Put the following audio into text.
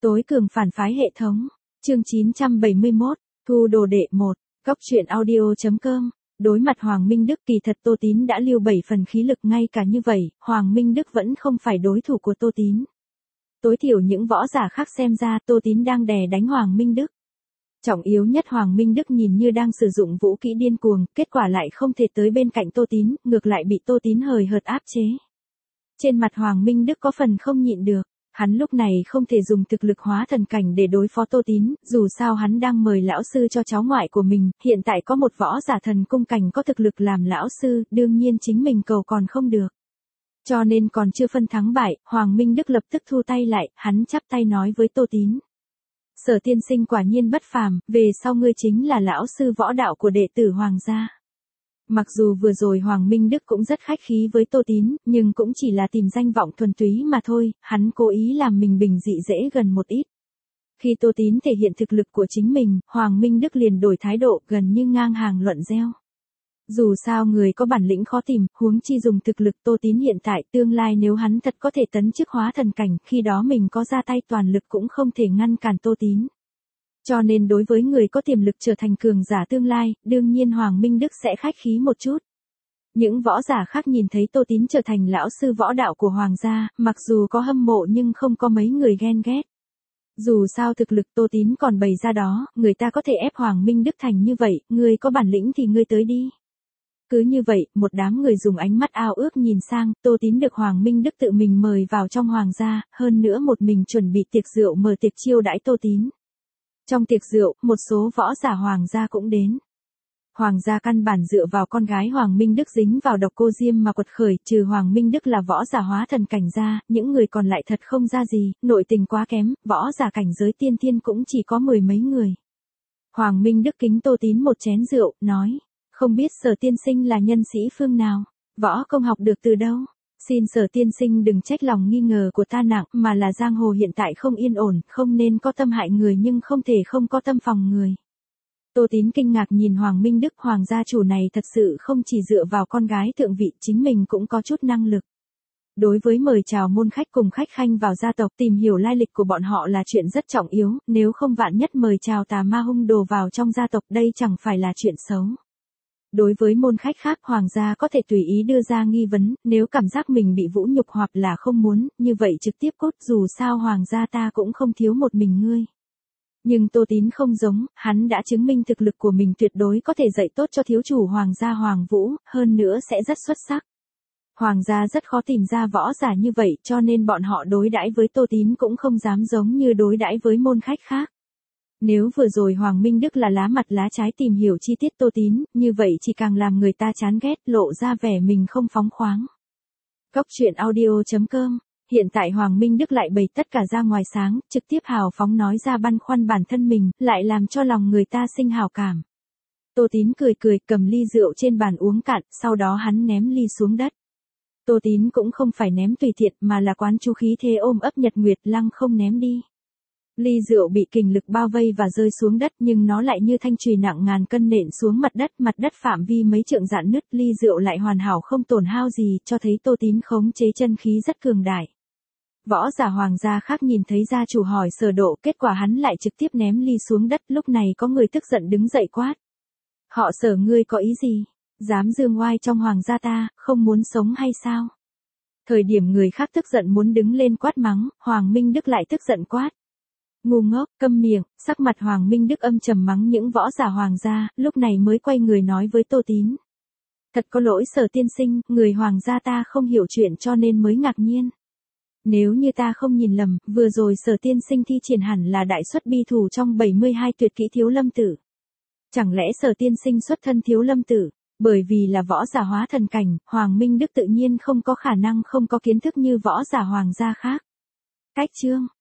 Tối cường phản phái hệ thống. Chương 971. Thu đồ đệ 1. Góc truyện audio.com. Đối mặt Hoàng Minh Đức, kỳ thật Tô Tín đã lưu 7 phần khí lực, ngay cả như vậy, Hoàng Minh Đức vẫn không phải đối thủ của Tô Tín. Tối thiểu những võ giả khác xem ra Tô Tín đang đè đánh Hoàng Minh Đức. Trọng yếu nhất, Hoàng Minh Đức nhìn như đang sử dụng vũ kỹ điên cuồng, kết quả lại không thể tới bên cạnh Tô Tín, ngược lại bị Tô Tín hời hợt áp chế. Trên mặt Hoàng Minh Đức có phần không nhịn được. Hắn lúc này không thể dùng thực lực hóa thần cảnh để đối phó Tô Tín, dù sao hắn đang mời lão sư cho cháu ngoại của mình, hiện tại có một võ giả thần cung cảnh có thực lực làm lão sư, đương nhiên chính mình cầu còn không được. Cho nên còn chưa phân thắng bại, Hoàng Minh Đức lập tức thu tay lại, hắn chắp tay nói với Tô Tín. Sở tiên sinh quả nhiên bất phàm, về sau ngươi chính là lão sư võ đạo của đệ tử Hoàng gia. Mặc dù vừa rồi Hoàng Minh Đức cũng rất khách khí với Tô Tín, nhưng cũng chỉ là tìm danh vọng thuần túy mà thôi, hắn cố ý làm mình bình dị dễ gần một ít. Khi Tô Tín thể hiện thực lực của chính mình, Hoàng Minh Đức liền đổi thái độ, gần như ngang hàng luận gieo. Dù sao người có bản lĩnh khó tìm, huống chi dùng thực lực Tô Tín hiện tại, tương lai nếu hắn thật có thể tấn chức hóa thần cảnh, khi đó mình có ra tay toàn lực cũng không thể ngăn cản Tô Tín. Cho nên đối với người có tiềm lực trở thành cường giả tương lai, đương nhiên Hoàng Minh Đức sẽ khách khí một chút. Những võ giả khác nhìn thấy Tô Tín trở thành lão sư võ đạo của Hoàng gia, mặc dù có hâm mộ nhưng không có mấy người ghen ghét. Dù sao thực lực Tô Tín còn bày ra đó, người ta có thể ép Hoàng Minh Đức thành như vậy, người có bản lĩnh thì ngươi tới đi. Cứ như vậy, một đám người dùng ánh mắt ao ước nhìn sang, Tô Tín được Hoàng Minh Đức tự mình mời vào trong Hoàng gia, hơn nữa một mình chuẩn bị tiệc rượu mở tiệc chiêu đãi Tô Tín. Trong tiệc rượu, một số võ giả Hoàng gia cũng đến. Hoàng gia căn bản dựa vào con gái Hoàng Minh Đức dính vào độc cô diêm mà quật khởi, trừ Hoàng Minh Đức là võ giả hóa thần cảnh ra, những người còn lại thật không ra gì, nội tình quá kém, võ giả cảnh giới tiên thiên cũng chỉ có 10 mấy người. Hoàng Minh Đức kính Tô Tín một chén rượu, nói, không biết Sở tiên sinh là nhân sĩ phương nào, võ công học được từ đâu? Xin Sở tiên sinh đừng trách lòng nghi ngờ của ta nặng, mà là giang hồ hiện tại không yên ổn, không nên có tâm hại người nhưng không thể không có tâm phòng người. Tô Tín kinh ngạc nhìn Hoàng Minh Đức, Hoàng gia chủ này thật sự không chỉ dựa vào con gái thượng vị, chính mình cũng có chút năng lực. Đối với mời chào môn khách cùng khách khanh vào gia tộc, tìm hiểu lai lịch của bọn họ là chuyện rất trọng yếu, nếu không vạn nhất mời chào tà ma hung đồ vào trong gia tộc, đây chẳng phải là chuyện xấu. Đối với môn khách khác, Hoàng gia có thể tùy ý đưa ra nghi vấn, nếu cảm giác mình bị vũ nhục hoặc là không muốn, như vậy trực tiếp cốt, dù sao Hoàng gia ta cũng không thiếu một mình ngươi. Nhưng Tô Tín không giống, hắn đã chứng minh thực lực của mình tuyệt đối có thể dạy tốt cho thiếu chủ Hoàng gia Hoàng Vũ, hơn nữa sẽ rất xuất sắc. Hoàng gia rất khó tìm ra võ giả như vậy, cho nên bọn họ đối đãi với Tô Tín cũng không dám giống như đối đãi với môn khách khác. Nếu vừa rồi Hoàng Minh Đức là lá mặt lá trái tìm hiểu chi tiết Tô Tín, như vậy chỉ càng làm người ta chán ghét, lộ ra vẻ mình không phóng khoáng. Góc truyện audio.com. Hiện tại Hoàng Minh Đức lại bày tất cả ra ngoài sáng, trực tiếp hào phóng nói ra băn khoăn bản thân mình, lại làm cho lòng người ta sinh hảo cảm. Tô Tín cười cười, cầm ly rượu trên bàn uống cạn, sau đó hắn ném ly xuống đất. Tô Tín cũng không phải ném tùy tiện, mà là quán chú khí thế ôm ấp nhật nguyệt lăng không ném đi. Ly rượu bị kình lực bao vây và rơi xuống đất, nhưng nó lại như thanh chùy nặng ngàn cân nện xuống mặt đất phạm vi mấy trượng rạn nứt, ly rượu lại hoàn hảo không tổn hao gì, cho thấy Tô Tín khống chế chân khí rất cường đại. Võ giả Hoàng gia khác nhìn thấy gia chủ hỏi Sở độ, kết quả hắn lại trực tiếp ném ly xuống đất, lúc này có người tức giận đứng dậy quát. Họ Sở, ngươi có ý gì? Dám dương oai trong Hoàng gia ta, không muốn sống hay sao? Thời điểm người khác tức giận muốn đứng lên quát mắng, Hoàng Minh Đức lại tức giận quát. Ngu ngốc, câm miệng, sắc mặt Hoàng Minh Đức âm trầm mắng những võ giả Hoàng gia, lúc này mới quay người nói với Tô Tín. Thật có lỗi Sở tiên sinh, người Hoàng gia ta không hiểu chuyện cho nên mới ngạc nhiên. Nếu như ta không nhìn lầm, vừa rồi Sở tiên sinh thi triển hẳn là đại xuất bi thủ trong 72 tuyệt kỹ Thiếu Lâm Tử. Chẳng lẽ Sở tiên sinh xuất thân Thiếu Lâm Tử? Bởi vì là võ giả hóa thần cảnh, Hoàng Minh Đức tự nhiên không có khả năng không có kiến thức như võ giả Hoàng gia khác. Cách chương.